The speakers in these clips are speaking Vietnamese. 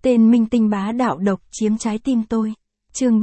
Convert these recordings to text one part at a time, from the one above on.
Tên minh tinh bá đạo độc chiếm trái tim tôi. Chương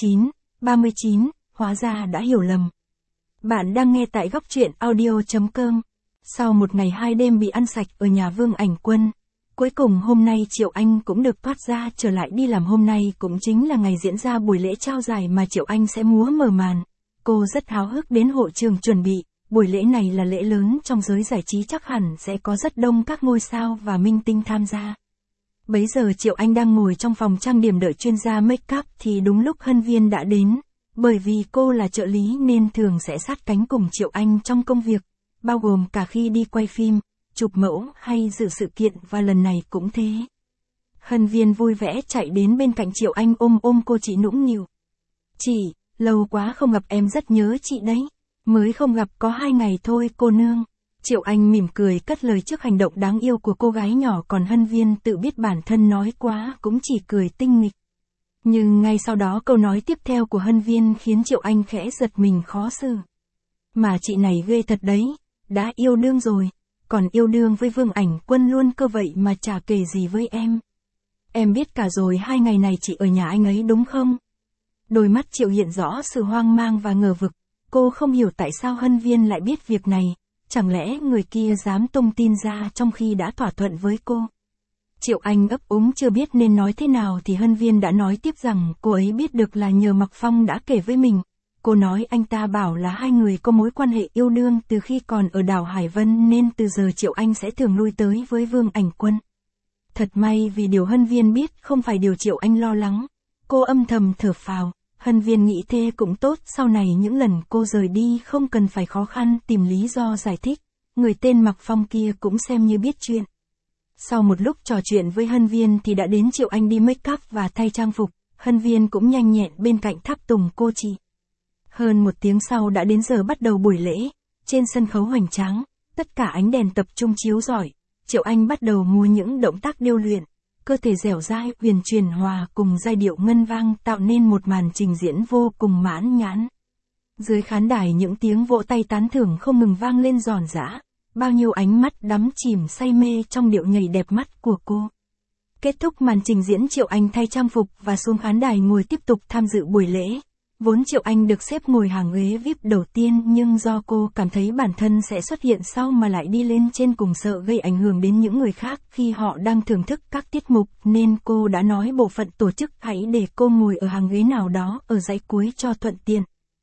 39, hóa ra đã hiểu lầm. Bạn đang nghe tại góc truyện audio.com. Sau một ngày 2 đêm bị ăn sạch ở nhà Vương Ảnh Quân, cuối cùng hôm nay Triệu Anh cũng được thoát ra trở lại đi làm. Hôm nay cũng chính là ngày diễn ra buổi lễ trao giải mà Triệu Anh sẽ múa mở màn. Cô rất háo hức đến hội trường chuẩn bị. Buổi lễ này là lễ lớn trong giới giải trí, chắc hẳn sẽ có rất đông các ngôi sao và minh tinh tham gia. Bấy giờ Triệu Anh đang ngồi trong phòng trang điểm đợi chuyên gia make up thì đúng lúc Hân Viên đã đến. Bởi vì cô là trợ lý nên thường sẽ sát cánh cùng Triệu Anh trong công việc, bao gồm cả khi đi quay phim, chụp mẫu hay dự sự kiện, và lần này cũng thế. Hân Viên vui vẻ chạy đến bên cạnh Triệu Anh ôm cô chị nũng nịu. "Chị, lâu quá không gặp, em rất nhớ chị đấy." "Mới không gặp có 2 ngày thôi cô nương." Triệu Anh mỉm cười cất lời trước hành động đáng yêu của cô gái nhỏ, còn Hân Viên tự biết bản thân nói quá cũng chỉ cười tinh nghịch. Nhưng ngay sau đó câu nói tiếp theo của Hân Viên khiến Triệu Anh khẽ giật mình khó xử. "Mà chị này ghê thật đấy, đã yêu đương rồi, còn yêu đương với Vương Ảnh Quân luôn cơ vậy mà chả kể gì với em. Em biết cả rồi, 2 ngày này chị ở nhà anh ấy đúng không?" Đôi mắt Triệu hiện rõ sự hoang mang và ngờ vực. Cô không hiểu tại sao Hân Viên lại biết việc này. Chẳng lẽ người kia dám tung tin ra trong khi đã thỏa thuận với cô? Triệu Anh ấp úng chưa biết nên nói thế nào thì Hân Viên đã nói tiếp rằng cô ấy biết được là nhờ Mạc Phong đã kể với mình. Cô nói anh ta bảo là hai người có mối quan hệ yêu đương từ khi còn ở đảo Hải Vân, nên từ giờ Triệu Anh sẽ thường lui tới với Vương Ảnh Quân. Thật may vì điều Hân Viên biết không phải điều Triệu Anh lo lắng. Cô âm thầm thở phào. Hân Viên nghĩ thế cũng tốt, sau này những lần cô rời đi không cần phải khó khăn tìm lý do giải thích. Người tên Mạc Phong kia cũng xem như biết chuyện. Sau một lúc trò chuyện với Hân Viên thì đã đến Triệu Anh đi make up và thay trang phục. Hân Viên cũng nhanh nhẹn bên cạnh tháp tùng cô chị. Hơn 1 tiếng sau đã đến giờ bắt đầu buổi lễ. Trên sân khấu hoành tráng, tất cả ánh đèn tập trung chiếu rọi. Triệu Anh bắt đầu múa những động tác điêu luyện. Cơ thể dẻo dai, huyền chuyển hòa cùng giai điệu ngân vang tạo nên một màn trình diễn vô cùng mãn nhãn. Dưới khán đài những tiếng vỗ tay tán thưởng không ngừng vang lên ròn rã. Bao nhiêu ánh mắt đắm chìm say mê trong điệu nhảy đẹp mắt của cô. Kết thúc màn trình diễn, Triệu Anh thay trang phục và xuống khán đài ngồi tiếp tục tham dự buổi lễ. Vốn Triệu Anh được xếp ngồi hàng ghế VIP đầu tiên, nhưng do cô cảm thấy bản thân sẽ xuất hiện sau mà lại đi lên trên cùng sợ gây ảnh hưởng đến những người khác khi họ đang thưởng thức các tiết mục, nên cô đã nói bộ phận tổ chức hãy để cô ngồi ở hàng ghế nào đó ở dãy cuối cho thuận tiện.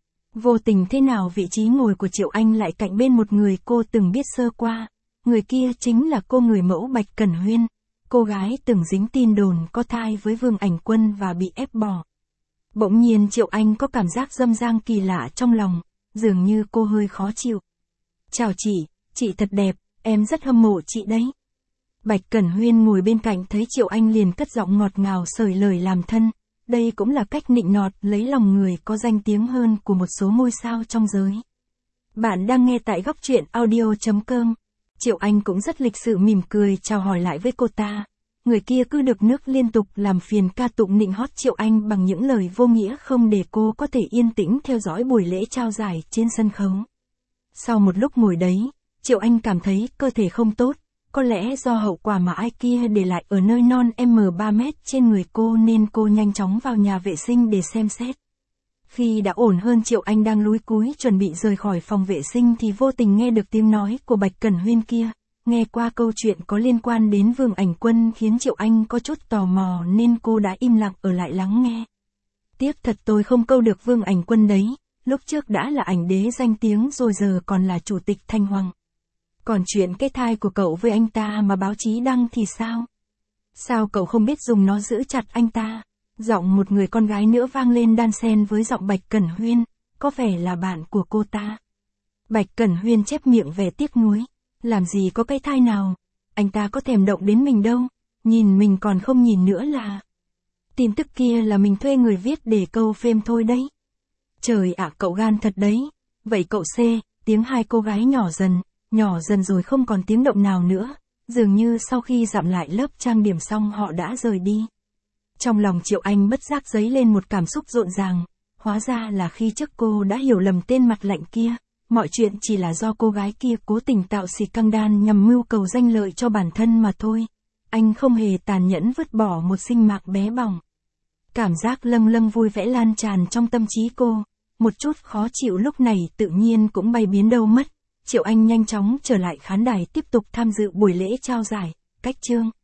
Vô tình thế nào vị trí ngồi của Triệu Anh lại cạnh bên một người cô từng biết sơ qua. Người kia chính là cô người mẫu Bạch Cẩn Huyên, cô gái từng dính tin đồn có thai với Vương Ảnh Quân và bị ép bỏ. Bỗng nhiên Triệu Anh có cảm giác dâm dang kỳ lạ trong lòng, dường như cô hơi khó chịu. "Chào chị thật đẹp, em rất hâm mộ chị đấy." Bạch Cẩn Huyên ngồi bên cạnh thấy Triệu Anh liền cất giọng ngọt ngào sởi lời làm thân. Đây cũng là cách nịnh nọt lấy lòng người có danh tiếng hơn của một số ngôi sao trong giới. Bạn đang nghe tại góc truyện audio.com. Triệu Anh cũng rất lịch sự mỉm cười chào hỏi lại với cô ta. Người kia cứ được nước liên tục làm phiền ca tụng nịnh hót Triệu Anh bằng những lời vô nghĩa không để cô có thể yên tĩnh theo dõi buổi lễ trao giải trên sân khấu. Sau một lúc ngồi đấy, Triệu Anh cảm thấy cơ thể không tốt. Có lẽ do hậu quả mà ai kia để lại ở nơi non M3 mét trên người cô nên cô nhanh chóng vào nhà vệ sinh để xem xét. Khi đã ổn hơn, Triệu Anh đang lúi cúi chuẩn bị rời khỏi phòng vệ sinh thì vô tình nghe được tiếng nói của Bạch Cẩn Huyên kia. Nghe qua câu chuyện có liên quan đến Vương Ảnh Quân khiến Triệu Anh có chút tò mò nên cô đã im lặng ở lại lắng nghe. "Tiếc thật tôi không câu được Vương Ảnh Quân đấy, lúc trước đã là ảnh đế danh tiếng rồi giờ còn là chủ tịch Thanh Hoàng. Còn chuyện cái thai của cậu với anh ta mà báo chí đăng thì sao? Sao cậu không biết dùng nó giữ chặt anh ta?" Giọng một người con gái nữa vang lên đan xen với giọng Bạch Cẩn Huyên, có vẻ là bạn của cô ta. Bạch Cẩn Huyên chép miệng vẻ tiếc nuối. "Làm gì có cái thai nào, anh ta có thèm động đến mình đâu, nhìn mình còn không nhìn nữa là. Tin tức kia là mình thuê người viết để câu phêm thôi đấy." "Trời ạ, cậu gan thật đấy." "Vậy cậu C." Tiếng hai cô gái nhỏ dần rồi không còn tiếng động nào nữa, dường như sau khi dặm lại lớp trang điểm xong họ đã rời đi. Trong lòng Triệu Anh bất giác dấy lên một cảm xúc rộn ràng, hóa ra là khi trước cô đã hiểu lầm tên mặt lạnh kia. Mọi chuyện chỉ là do cô gái kia cố tình tạo xì căng đan nhằm mưu cầu danh lợi cho bản thân mà thôi. anh không hề tàn nhẫn vứt bỏ một sinh mạng bé bỏng. Cảm giác lâng lâng vui vẻ lan tràn trong tâm trí cô, một chút khó chịu lúc này tự nhiên cũng bay biến đâu mất. Triệu Anh nhanh chóng trở lại khán đài tiếp tục tham dự buổi lễ trao giải, cách chương.